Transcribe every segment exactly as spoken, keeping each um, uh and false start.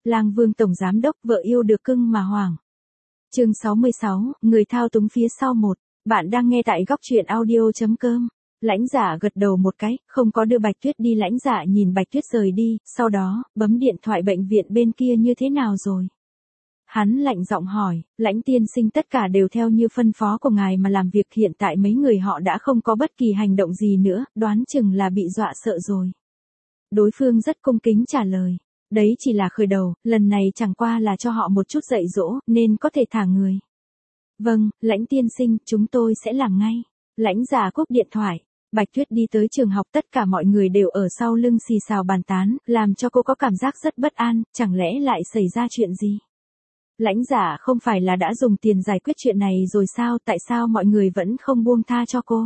Lang Vương tổng giám đốc vợ yêu được cưng mà hoảng. Chương sáu mươi sáu, người thao túng phía sau một. Bạn đang nghe tại góc truyện audio chấm com. Lãnh Dạ gật đầu một cái, không có đưa Bạch Tuyết đi. Lãnh Dạ nhìn Bạch Tuyết rời đi, sau đó, bấm điện thoại bệnh viện bên kia như thế nào rồi. Hắn lạnh giọng hỏi, Lãnh tiên sinh tất cả đều theo như phân phó của ngài mà làm việc, hiện tại mấy người họ đã không có bất kỳ hành động gì nữa, đoán chừng là bị dọa sợ rồi. Đối phương rất cung kính trả lời, đấy chỉ là khởi đầu, lần này chẳng qua là cho họ một chút dạy dỗ, nên có thể thả người. Vâng, Lãnh tiên sinh, chúng tôi sẽ làm ngay. Lãnh Dạ cúp điện thoại. Bạch Tuyết đi tới trường học, tất cả mọi người đều ở sau lưng xì xào bàn tán, làm cho cô có cảm giác rất bất an, chẳng lẽ lại xảy ra chuyện gì? Lãnh Dạ không phải là đã dùng tiền giải quyết chuyện này rồi sao, tại sao mọi người vẫn không buông tha cho cô?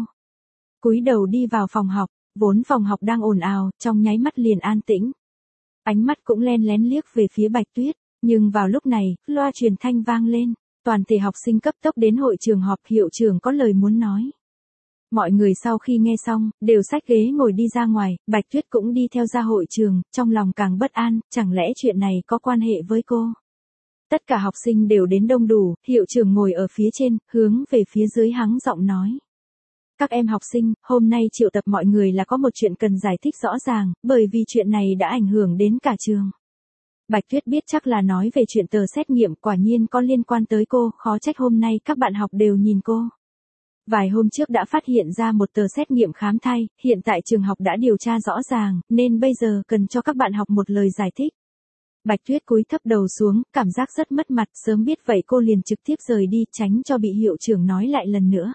Cúi đầu đi vào phòng học, vốn phòng học đang ồn ào, trong nháy mắt liền an tĩnh. Ánh mắt cũng len lén liếc về phía Bạch Tuyết, nhưng vào lúc này, loa truyền thanh vang lên, toàn thể học sinh cấp tốc đến hội trường họp, hiệu trưởng có lời muốn nói. Mọi người sau khi nghe xong, đều xách ghế ngồi đi ra ngoài, Bạch Tuyết cũng đi theo ra hội trường, trong lòng càng bất an, chẳng lẽ chuyện này có quan hệ với cô? Tất cả học sinh đều đến đông đủ, hiệu trưởng ngồi ở phía trên, hướng về phía dưới hắng giọng nói. Các em học sinh, hôm nay triệu tập mọi người là có một chuyện cần giải thích rõ ràng, bởi vì chuyện này đã ảnh hưởng đến cả trường. Bạch Tuyết biết chắc là nói về chuyện tờ xét nghiệm, quả nhiên có liên quan tới cô, khó trách hôm nay các bạn học đều nhìn cô. Vài hôm trước đã phát hiện ra một tờ xét nghiệm khám thai, hiện tại trường học đã điều tra rõ ràng, nên bây giờ cần cho các bạn học một lời giải thích. Bạch Tuyết cúi thấp đầu xuống, cảm giác rất mất mặt, sớm biết vậy cô liền trực tiếp rời đi, tránh cho bị hiệu trưởng nói lại lần nữa.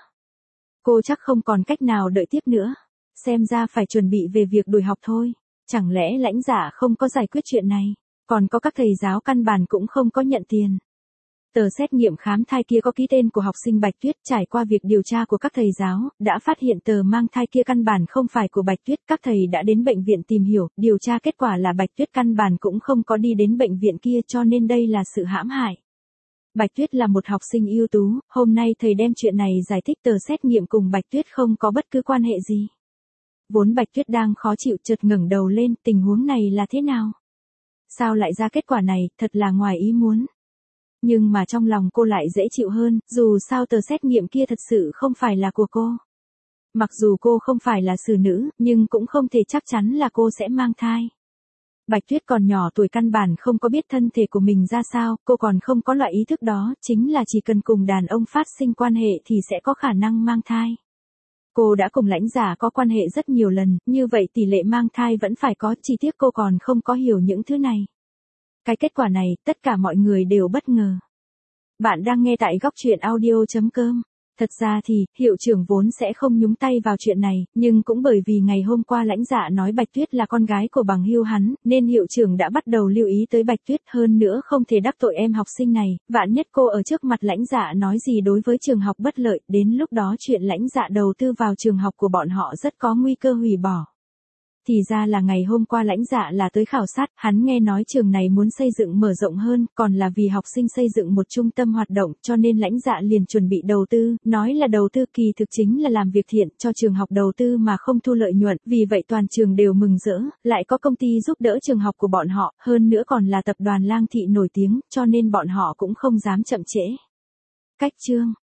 Cô chắc không còn cách nào đợi tiếp nữa, xem ra phải chuẩn bị về việc đuổi học thôi. Chẳng lẽ Lãnh Dạ không có giải quyết chuyện này, còn có các thầy giáo căn bản cũng không có nhận tiền. Tờ xét nghiệm khám thai kia có ký tên của học sinh Bạch Tuyết, trải qua việc điều tra của các thầy giáo, đã phát hiện tờ mang thai kia căn bản không phải của Bạch Tuyết, các thầy đã đến bệnh viện tìm hiểu, điều tra kết quả là Bạch Tuyết căn bản cũng không có đi đến bệnh viện kia, cho nên đây là sự hãm hại. Bạch Tuyết là một học sinh ưu tú, hôm nay thầy đem chuyện này giải thích tờ xét nghiệm cùng Bạch Tuyết không có bất cứ quan hệ gì. Vốn Bạch Tuyết đang khó chịu, chợt ngẩng đầu lên, tình huống này là thế nào? Sao lại ra kết quả này, thật là ngoài ý muốn. Nhưng mà trong lòng cô lại dễ chịu hơn, dù sao tờ xét nghiệm kia thật sự không phải là của cô. Mặc dù cô không phải là xử nữ, nhưng cũng không thể chắc chắn là cô sẽ mang thai. Bạch Tuyết còn nhỏ tuổi, căn bản không có biết thân thể của mình ra sao, cô còn không có loại ý thức đó, chính là chỉ cần cùng đàn ông phát sinh quan hệ thì sẽ có khả năng mang thai. Cô đã cùng Lãnh Dạ có quan hệ rất nhiều lần, như vậy tỷ lệ mang thai vẫn phải có, chỉ tiếc cô còn không có hiểu những thứ này. Cái kết quả này, tất cả mọi người đều bất ngờ. Bạn đang nghe tại góc truyện audio chấm com. Thật ra thì, hiệu trưởng vốn sẽ không nhúng tay vào chuyện này, nhưng cũng bởi vì ngày hôm qua Lãnh Dạ nói Bạch Tuyết là con gái của bằng hữu hắn, nên hiệu trưởng đã bắt đầu lưu ý tới Bạch Tuyết, hơn nữa không thể đắc tội em học sinh này, vạn nhất cô ở trước mặt Lãnh Dạ nói gì đối với trường học bất lợi, đến lúc đó chuyện Lãnh Dạ đầu tư vào trường học của bọn họ rất có nguy cơ hủy bỏ. Thì ra là ngày hôm qua Lãnh Dạ là tới khảo sát, hắn nghe nói trường này muốn xây dựng mở rộng hơn, còn là vì học sinh xây dựng một trung tâm hoạt động, cho nên Lãnh Dạ liền chuẩn bị đầu tư, nói là đầu tư kỳ thực chính là làm việc thiện, cho trường học đầu tư mà không thu lợi nhuận, vì vậy toàn trường đều mừng rỡ, lại có công ty giúp đỡ trường học của bọn họ, hơn nữa còn là tập đoàn Lang Thị nổi tiếng, cho nên bọn họ cũng không dám chậm trễ. Cách chương